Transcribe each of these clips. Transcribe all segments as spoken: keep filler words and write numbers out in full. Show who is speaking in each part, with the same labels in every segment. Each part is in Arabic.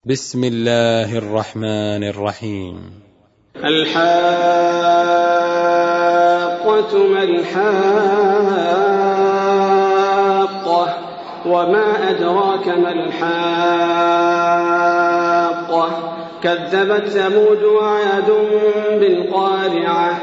Speaker 1: بسم الله الرحمن الرحيم.
Speaker 2: الحاقة ما الحاقة وما أدراك ما الحاقة كذبت ثمود وعاد بالقارعة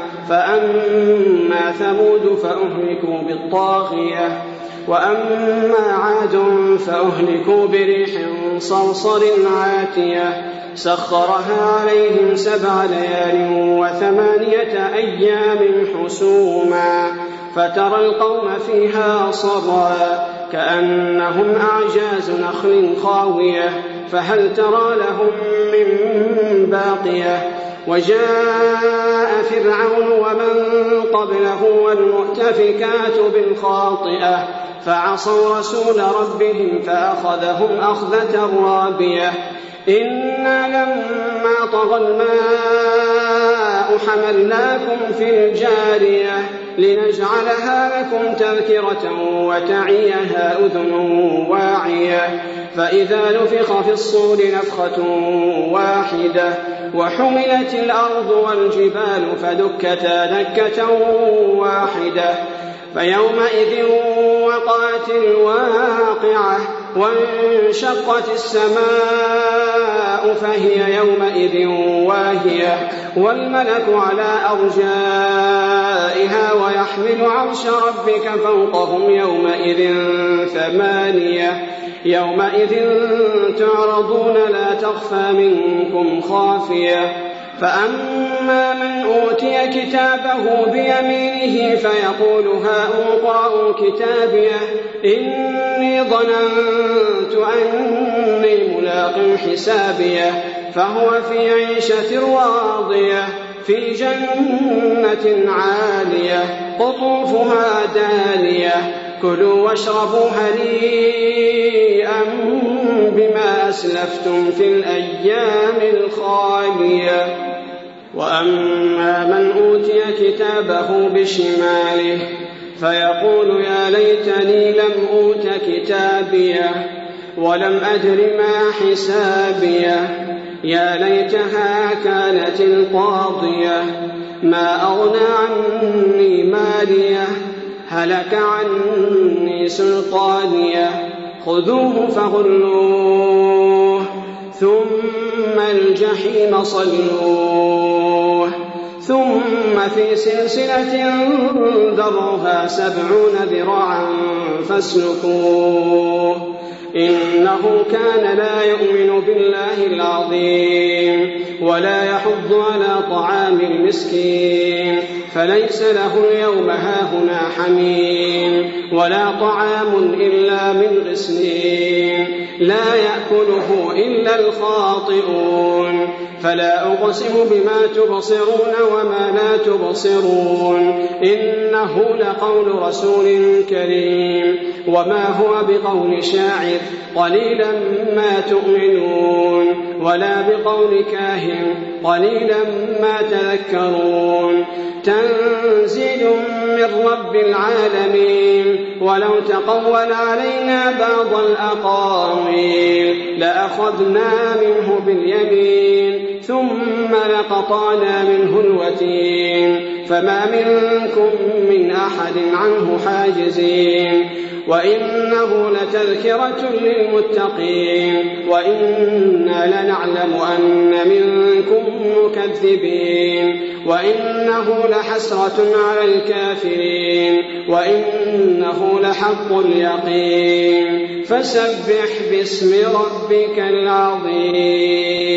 Speaker 2: فأما ثمود فأهلكوا بالطاغية وأما عاد فأهلكوا بريح صرصر عاتية سخرها عليهم سبع ليال وثمانية أيام حسوما فترى القوم فيها صرعا كأنهم أعجاز نخل خاوية فهل ترى لهم من باقية وجاء فرعون ومن قبله والمؤتفكات بالخاطئة فعصوا رسول ربهم فأخذهم أخذة رابية إنا لما طغى الماء حملناكم في الجارية لنجعلها لكم تذكرة وتعيها أذن واعية فإذا نفخ في الصور نفخة واحدة وحملت الأرض والجبال فدكتا دكة واحدة فيومئذ وقعت الواقعة وانشقت السماء فهي يومئذ واهية والملك على أرجائها ويحمل عرش ربك فوقهم يومئذ ثمانية يومئذ تعرضون لا تخفى منكم خافية فأما من أوتي كتابه بيمينه فيقول هاؤم اقرءوا كتابيه إني ظننت أني ملاق حسابيه فهو في عيشة راضية في جنة عالية قطوفها دانية كلوا واشربوا هنيئا بما أسلفتم في الأيام الخالية وأما من أوتي كتابه بشماله فيقول يا ليتني لم أوت كتابيه ولم أدر ما حسابيه يا ليتها كانت القاضية ما أغنى عني ماليه هلك عني سلطانيه خذوه فغلوه ثم الجحيم صلوه ثم في سلسلة ذرعها سبعون ذراعا فاسلكوه إنه كان لا يؤمن بالله العظيم ولا يحض على طعام المسكين فليس له اليوم هاهنا حميم ولا طعام إلا من غسلين لا يأكله إلا الخاطئون فلا أقسم بما تبصرون وما لا تبصرون إنه لقول رسول كريم وما هو بقول شاعر قليلا ما تؤمنون ولا بقول كاهن قليلا ما تذكرون تنزيل من رب العالمين ولو تقول علينا بعض الأقاويل لأخذنا منه باليمين ثم لقطعنا منه الوتين فما منكم من أحد عنه حاجزين وإنه لتذكرة للمتقين وإنا لنعلم أن منكم مكذبين وإنه لحسرة على الكافرين وإنه لحق اليقين فسبح باسم ربك العظيم.